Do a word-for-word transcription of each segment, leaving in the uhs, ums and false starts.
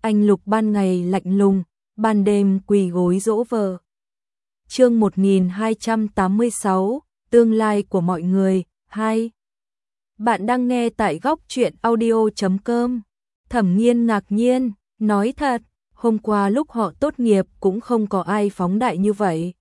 Anh Lục ban ngày lạnh lùng, ban đêm quỳ gối dỗ vợ. Chương một nghìn hai trăm tám mươi sáu, tương lai của mọi người, hai. Bạn đang nghe tại góc truyện audio chấm com. Thẩm Nghiên ngạc nhiên, nói thật, hôm qua lúc họ tốt nghiệp cũng không có ai phóng đại như vậy.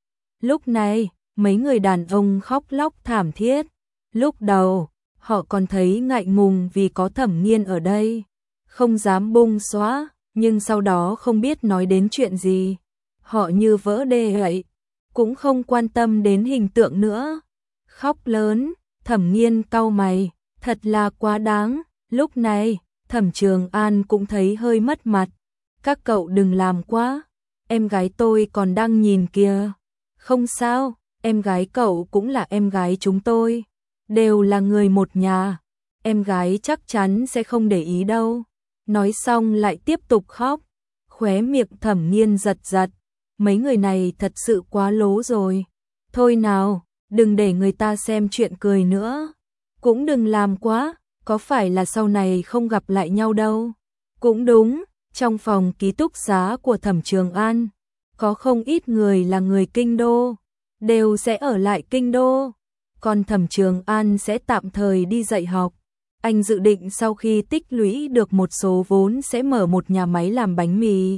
Lúc này, mấy người đàn ông khóc lóc thảm thiết. Lúc đầu, họ còn thấy ngại ngùng vì có Thẩm Nghiên ở đây, không dám bung xóa, nhưng sau đó không biết nói đến chuyện gì. Họ như vỡ đê vậy, cũng không quan tâm đến hình tượng nữa. Khóc lớn, Thẩm Nghiên cau mày, thật là quá đáng. Lúc này, Thẩm Trường An cũng thấy hơi mất mặt. Các cậu đừng làm quá, em gái tôi còn đang nhìn kìa. Không sao, em gái cậu cũng là em gái chúng tôi, đều là người một nhà, em gái chắc chắn sẽ không để ý đâu. Nói xong lại tiếp tục khóc, khóe miệng Thẩm Nghiên giật giật, mấy người này thật sự quá lố rồi. Thôi nào, đừng để người ta xem chuyện cười nữa, cũng đừng làm quá, có phải là sau này không gặp lại nhau đâu. Cũng đúng, trong phòng ký túc xá của Thẩm Trường An, có không ít người là người kinh đô, đều sẽ ở lại kinh đô, còn Thẩm Trường An sẽ tạm thời đi dạy học. Anh dự định sau khi tích lũy được một số vốn sẽ mở một nhà máy làm bánh mì.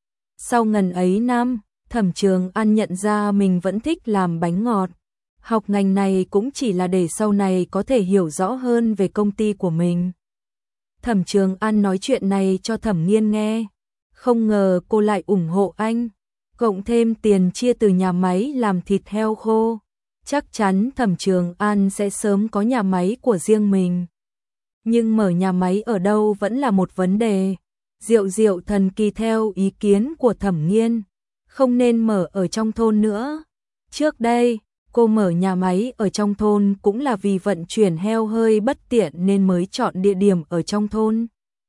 Sau ngần ấy năm, Thẩm Trường An nhận ra mình vẫn thích làm bánh ngọt. Học ngành này cũng chỉ là để sau này có thể hiểu rõ hơn về công ty của mình. Thẩm Trường An nói chuyện này cho Thẩm Nghiên nghe, không ngờ cô lại ủng hộ anh, cộng thêm tiền chia từ nhà máy làm thịt heo khô. Chắc chắn Thẩm Trường An sẽ sớm có nhà máy của riêng mình. Nhưng mở nhà máy ở đâu vẫn là một vấn đề. Diệu Diệu thần kỳ theo ý kiến của Thẩm Nghiên, không nên mở ở trong thôn nữa. Trước đây, cô mở nhà máy ở trong thôn cũng là vì vận chuyển heo hơi bất tiện nên mới chọn địa điểm ở trong thôn.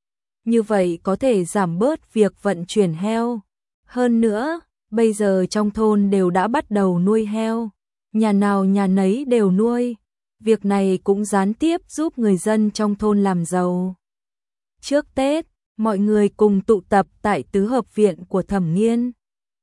Như vậy có thể giảm bớt việc vận chuyển heo. Hơn nữa, bây giờ trong thôn đều đã bắt đầu nuôi heo, nhà nào nhà nấy đều nuôi. Việc này cũng gián tiếp giúp người dân trong thôn làm giàu. Trước Tết, mọi người cùng tụ tập tại tứ hợp viện của Thẩm Nghiên.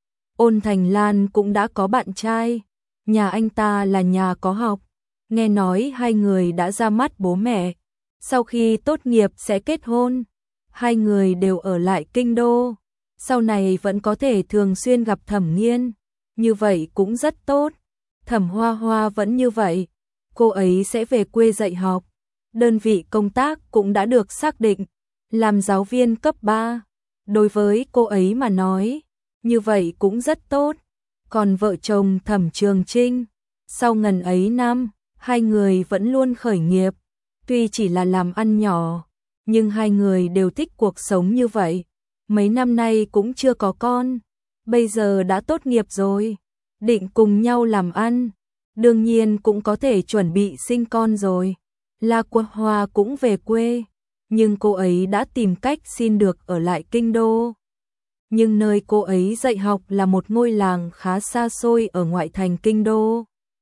Ôn Thành Lan cũng đã có bạn trai, nhà anh ta là nhà có học, nghe nói hai người đã ra mắt bố mẹ, sau khi tốt nghiệp sẽ kết hôn. Hai người đều ở lại kinh đô, sau này vẫn có thể thường xuyên gặp Thẩm Nghiên, như vậy cũng rất tốt. Thẩm Hoa Hoa vẫn như vậy, cô ấy sẽ về quê dạy học, đơn vị công tác cũng đã được xác định, làm giáo viên cấp ba. Đối với cô ấy mà nói, như vậy cũng rất tốt. Còn vợ chồng Thẩm Trường Trinh, sau ngần ấy năm, hai người vẫn luôn khởi nghiệp, tuy chỉ là làm ăn nhỏ, nhưng hai người đều thích cuộc sống như vậy. Mấy năm nay cũng chưa có con, bây giờ đã tốt nghiệp rồi, định cùng nhau làm ăn, đương nhiên cũng có thể chuẩn bị sinh con rồi. La Quốc Hoa cũng về quê, nhưng cô ấy đã tìm cách xin được ở lại kinh đô. Nhưng nơi cô ấy dạy học là một ngôi làng khá xa xôi ở ngoại thành kinh đô.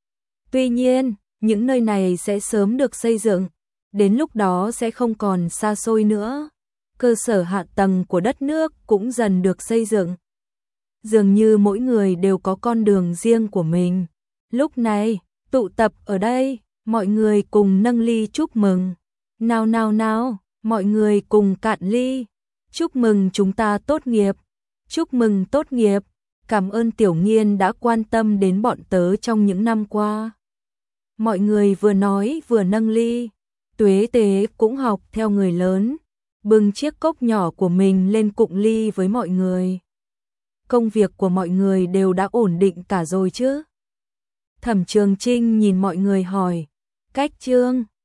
Tuy nhiên, những nơi này sẽ sớm được xây dựng, đến lúc đó sẽ không còn xa xôi nữa. Cơ sở hạ tầng của đất nước cũng dần được xây dựng. Dường như mỗi người đều có con đường riêng của mình. Lúc này, tụ tập ở đây, mọi người cùng nâng ly chúc mừng. Nào nào nào, mọi người cùng cạn ly. Chúc mừng chúng ta tốt nghiệp. Chúc mừng tốt nghiệp. Cảm ơn Tiểu Nghiên đã quan tâm đến bọn tớ trong những năm qua. Mọi người vừa nói vừa nâng ly. Tuế Tế cũng học theo người lớn, bưng chiếc cốc nhỏ của mình lên cụng ly với mọi người. Công việc của mọi người đều đã ổn định cả rồi chứ? Thẩm Trường Trinh nhìn mọi người hỏi. Cách Trương